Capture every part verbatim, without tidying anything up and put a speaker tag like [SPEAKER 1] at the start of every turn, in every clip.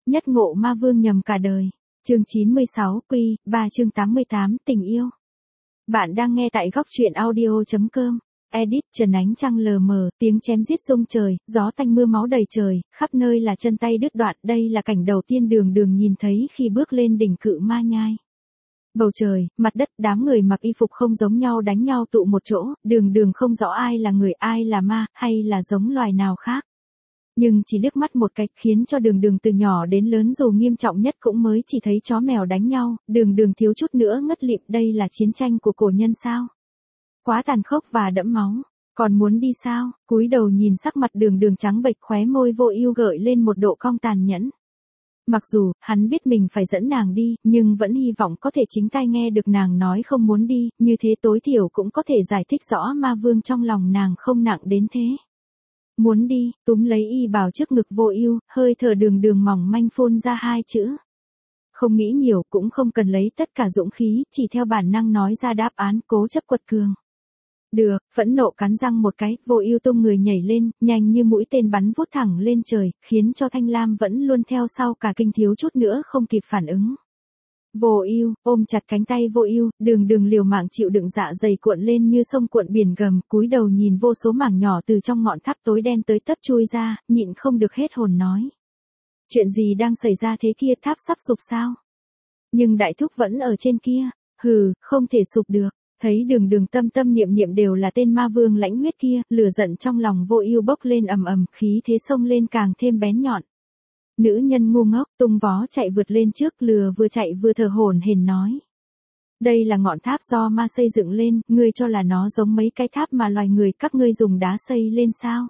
[SPEAKER 1] Nhất ngộ ma vương nhầm cả đời. Chương chín mươi sáu Quy, ba chương tám mươi tám Tình yêu. Bạn đang nghe tại góc truyện audio chấm com. Edit Trần ánh trăng lờ mờ, tiếng chém giết rung trời, gió tanh mưa máu đầy trời, khắp nơi là chân tay đứt đoạn. Đây là cảnh đầu tiên Đường Đường nhìn thấy khi bước lên đỉnh Cự Ma Nhai. Bầu trời, mặt đất, đám người mặc y phục không giống nhau đánh nhau tụ một chỗ, Đường Đường không rõ ai là người, ai là ma, hay là giống loài nào khác. Nhưng chỉ liếc mắt một cái khiến cho Đường Đường từ nhỏ đến lớn dù nghiêm trọng nhất cũng mới chỉ thấy chó mèo đánh nhau, Đường Đường thiếu chút nữa ngất lịm. Đây là chiến tranh của cổ nhân sao? Quá tàn khốc và đẫm máu. Còn muốn đi sao? Cúi đầu nhìn sắc mặt Đường Đường trắng bệch, khóe môi vô ưu gợi lên một độ cong tàn nhẫn. Mặc dù hắn biết mình phải dẫn nàng đi, nhưng vẫn hy vọng có thể chính tai nghe được nàng nói không muốn đi, như thế tối thiểu cũng có thể giải thích rõ ma vương trong lòng nàng không nặng đến thế. Muốn đi, túm lấy y bào trước ngực vô ưu, hơi thở Đường Đường mỏng manh phun ra hai chữ. Không nghĩ nhiều, cũng không cần lấy tất cả dũng khí, chỉ theo bản năng nói ra đáp án, cố chấp quật cường. Được, phẫn nộ cắn răng một cái, vô ưu tung người nhảy lên, nhanh như mũi tên bắn vút thẳng lên trời, khiến cho Thanh Lam vẫn luôn theo sau cả kinh thiếu chút nữa không kịp phản ứng. Vô ưu ôm chặt cánh tay vô ưu, Đường Đường liều mạng chịu đựng, dạ dày cuộn lên như sông cuộn biển gầm, cúi đầu nhìn vô số mảng nhỏ từ trong ngọn tháp tối đen tới tấp chui ra, nhịn không được hết hồn nói. Chuyện gì đang xảy ra thế kia, tháp sắp sụp sao? Nhưng đại thúc vẫn ở trên kia. Hừ, không thể sụp được. Thấy Đường Đường tâm tâm niệm niệm đều là tên ma vương lãnh huyết kia, lửa giận trong lòng vô ưu bốc lên ầm ầm, khí thế xông lên càng thêm bén nhọn. Nữ nhân ngu ngốc, tung vó chạy vượt lên trước, lừa vừa chạy vừa thở hổn hển nói. Đây là ngọn tháp do ma xây dựng lên, ngươi cho là nó giống mấy cái tháp mà loài người các ngươi dùng đá xây lên sao?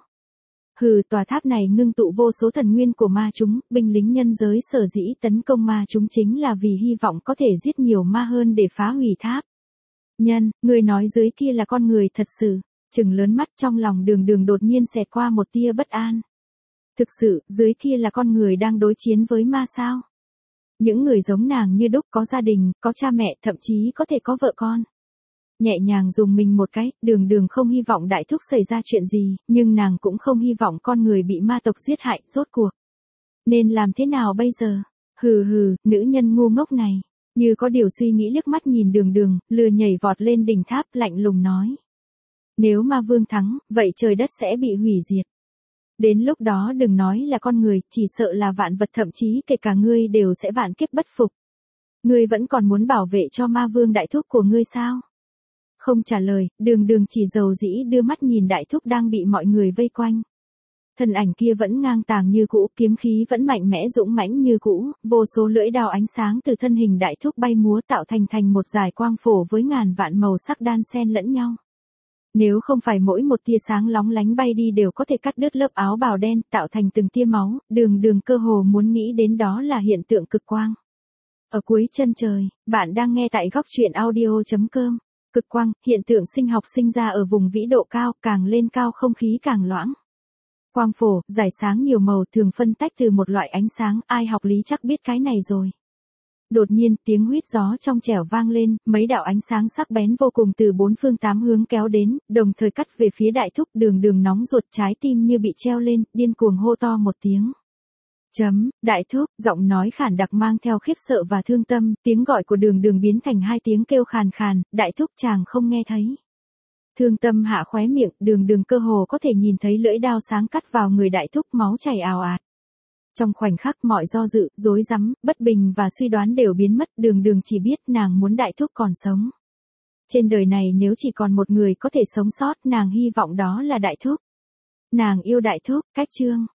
[SPEAKER 1] Hừ, tòa tháp này ngưng tụ vô số thần nguyên của ma chúng, binh lính nhân giới sở dĩ tấn công ma chúng chính là vì hy vọng có thể giết nhiều ma hơn để phá hủy tháp. Nhân, người nói dưới kia là con người thật sự. Trừng lớn mắt, trong lòng Đường Đường đột nhiên xẹt qua một tia bất an. Thực sự, dưới kia là con người đang đối chiến với ma sao? Những người giống nàng như đúc, có gia đình, có cha mẹ, thậm chí có thể có vợ con. Nhẹ nhàng dùng mình một cái, Đường Đường không hy vọng đại thúc xảy ra chuyện gì, nhưng nàng cũng không hy vọng con người bị ma tộc giết hại, rốt cuộc. Nên làm thế nào bây giờ? Hừ hừ, nữ nhân ngu ngốc này. Như có điều suy nghĩ liếc mắt nhìn Đường Đường, lừa nhảy vọt lên đỉnh tháp, lạnh lùng nói. Nếu ma vương thắng, vậy trời đất sẽ bị hủy diệt. Đến lúc đó đừng nói là con người, chỉ sợ là vạn vật, thậm chí kể cả ngươi đều sẽ vạn kiếp bất phục. Ngươi vẫn còn muốn bảo vệ cho ma vương đại thúc của ngươi sao? Không trả lời, Đường Đường chỉ dầu dĩ đưa mắt nhìn đại thúc đang bị mọi người vây quanh. Thân ảnh kia vẫn ngang tàng như cũ, kiếm khí vẫn mạnh mẽ dũng mãnh như cũ, vô số lưỡi đao ánh sáng từ thân hình đại thúc bay múa tạo thành thành một dải quang phổ với ngàn vạn màu sắc đan xen lẫn nhau. Nếu không phải mỗi một tia sáng lóng lánh bay đi đều có thể cắt đứt lớp áo bào đen, tạo thành từng tia máu, Đường Đường cơ hồ muốn nghĩ đến đó là hiện tượng cực quang. Ở cuối chân trời, bạn đang nghe tại góc truyện audio chấm com. Cực quang, hiện tượng sinh học sinh ra ở vùng vĩ độ cao, càng lên cao không khí càng loãng. Quang phổ, giải sáng nhiều màu thường phân tách từ một loại ánh sáng, ai học lý chắc biết cái này rồi. Đột nhiên, tiếng huýt gió trong trẻo vang lên, mấy đạo ánh sáng sắc bén vô cùng từ bốn phương tám hướng kéo đến, đồng thời cắt về phía đại thúc. Đường Đường nóng ruột, trái tim như bị treo lên, điên cuồng hô to một tiếng. Chấm, đại thúc, giọng nói khản đặc mang theo khiếp sợ và thương tâm, tiếng gọi của Đường Đường biến thành hai tiếng kêu khàn khàn, đại thúc chàng không nghe thấy. Thương tâm hạ khóe miệng, Đường Đường cơ hồ có thể nhìn thấy lưỡi đao sáng cắt vào người đại thúc, máu chảy ào ạt. Trong khoảnh khắc mọi do dự, rối rắm, bất bình và suy đoán đều biến mất, Đường Đường chỉ biết nàng muốn đại thúc còn sống. Trên đời này nếu chỉ còn một người có thể sống sót, nàng hy vọng đó là đại thúc. Nàng yêu đại thúc, cách chương.